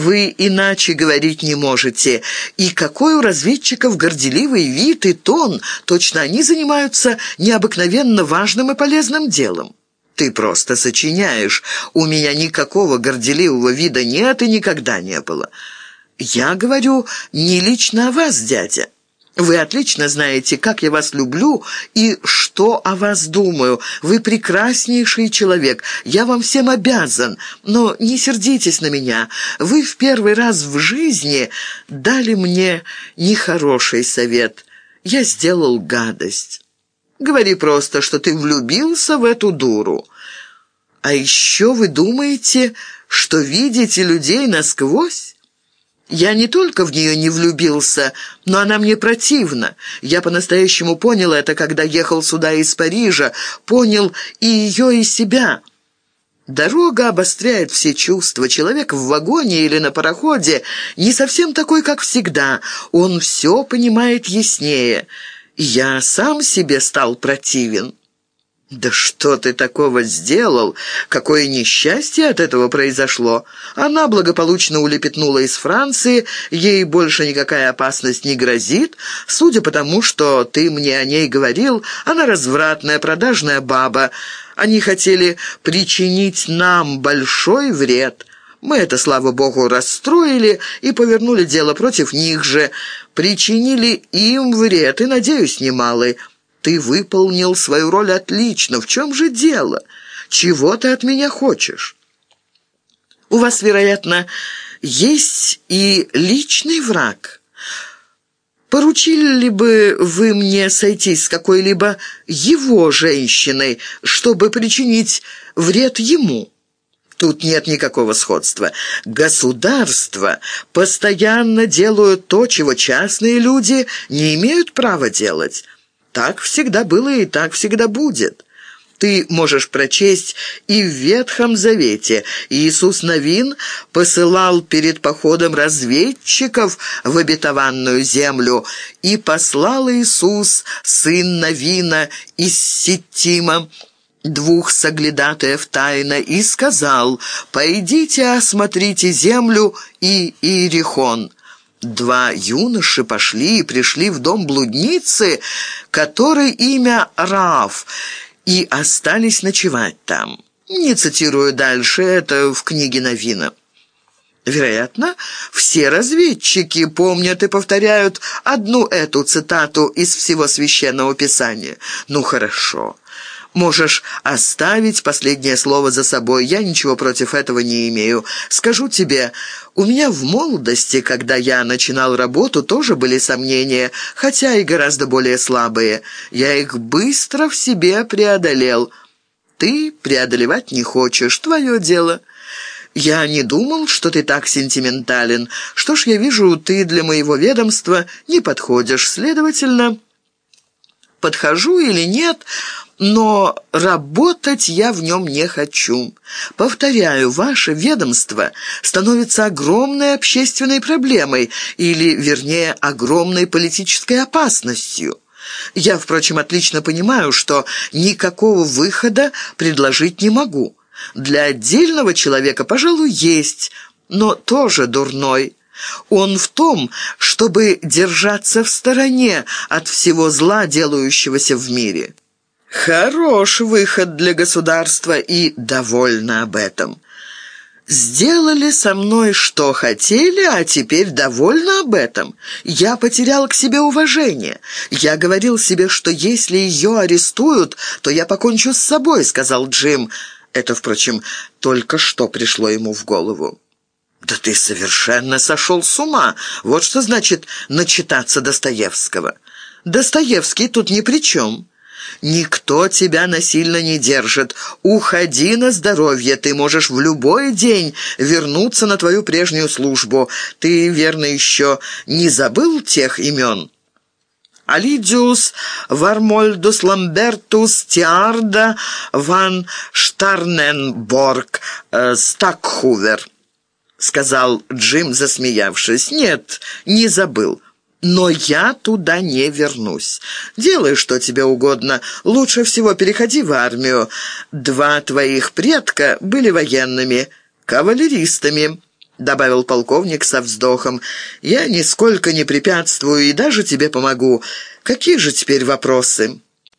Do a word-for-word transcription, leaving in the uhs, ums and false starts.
Вы иначе говорить не можете. И какой у разведчиков горделивый вид и тон. Точно они занимаются необыкновенно важным и полезным делом. Ты просто сочиняешь. У меня никакого горделивого вида нет и никогда не было. Я говорю не лично о вас, дядя. Вы отлично знаете, как я вас люблю и что о вас думаю. Вы прекраснейший человек. Я вам всем обязан. Но не сердитесь на меня. Вы в первый раз в жизни дали мне нехороший совет. Я сделал гадость. Говори просто, что ты влюбился в эту дуру. А еще вы думаете, что видите людей насквозь? Я не только в нее не влюбился, но она мне противна. Я по-настоящему понял это, когда ехал сюда из Парижа, понял и ее, и себя. Дорога обостряет все чувства. Человек в вагоне или на пароходе не совсем такой, как всегда. Он все понимает яснее. И я сам себе стал противен. «Да что ты такого сделал? Какое несчастье от этого произошло!» Она благополучно улепетнула из Франции, ей больше никакая опасность не грозит. Судя по тому, что ты мне о ней говорил, она развратная, продажная баба. Они хотели причинить нам большой вред. Мы это, слава богу, расстроили и повернули дело против них же. Причинили им вред, и, надеюсь, немалый. Ты выполнил свою роль отлично. В чем же дело? Чего ты от меня хочешь? У вас, вероятно, есть и личный враг. Поручили ли бы вы мне сойтись с какой-либо его женщиной, чтобы причинить вред ему? Тут нет никакого сходства. Государства постоянно делают то, чего частные люди не имеют права делать. Так всегда было и так всегда будет. Ты можешь прочесть и в Ветхом Завете. Иисус Навин посылал перед походом разведчиков в обетованную землю, и послал Иисус, сын Навина, из Ситтима, двух соглядатаев тайно, и сказал: «Пойдите, осмотрите землю и Иерихон». Два юноши пошли и пришли в дом блудницы, которой имя Раав, и остались ночевать там. Не цитирую дальше, это в книге Навина. Вероятно, все разведчики помнят и повторяют одну эту цитату из всего Священного Писания. Ну, хорошо. Можешь оставить последнее слово за собой. Я ничего против этого не имею. Скажу тебе, у меня в молодости, когда я начинал работу, тоже были сомнения, хотя и гораздо более слабые. Я их быстро в себе преодолел. Ты преодолевать не хочешь, твое дело. Я не думал, что ты так сентиментален. Что ж, я вижу, ты для моего ведомства не подходишь. Следовательно, подхожу или нет, но работать я в нем не хочу. Повторяю, ваше ведомство становится огромной общественной проблемой, или, вернее, огромной политической опасностью. Я, впрочем, отлично понимаю, что никакого выхода предложить не могу. Для отдельного человека, пожалуй, есть, но тоже дурной. Он в том, чтобы держаться в стороне от всего зла, делающегося в мире. Хорош выход для государства, и довольна об этом. Сделали со мной, что хотели, а теперь довольна об этом. Я потерял к себе уважение. Я говорил себе, что если ее арестуют, то я покончу с собой, сказал Джим. Это, впрочем, только что пришло ему в голову. «Да ты совершенно сошел с ума! Вот что значит начитаться Достоевского. Достоевский тут ни при чем. Никто тебя насильно не держит. Уходи на здоровье, ты можешь в любой день вернуться на твою прежнюю службу. Ты, верно, еще не забыл тех имен?» Алидиус Вармольдус Ламбертус Тиарда ван Штарненборг э, Стакхувер, сказал Джим, засмеявшись. «Нет, не забыл. Но я туда не вернусь. Делай, что тебе угодно. Лучше всего переходи в армию. Два твоих предка были военными, кавалеристами. — добавил полковник со вздохом. «Я нисколько не препятствую и даже тебе помогу. Какие же теперь вопросы?»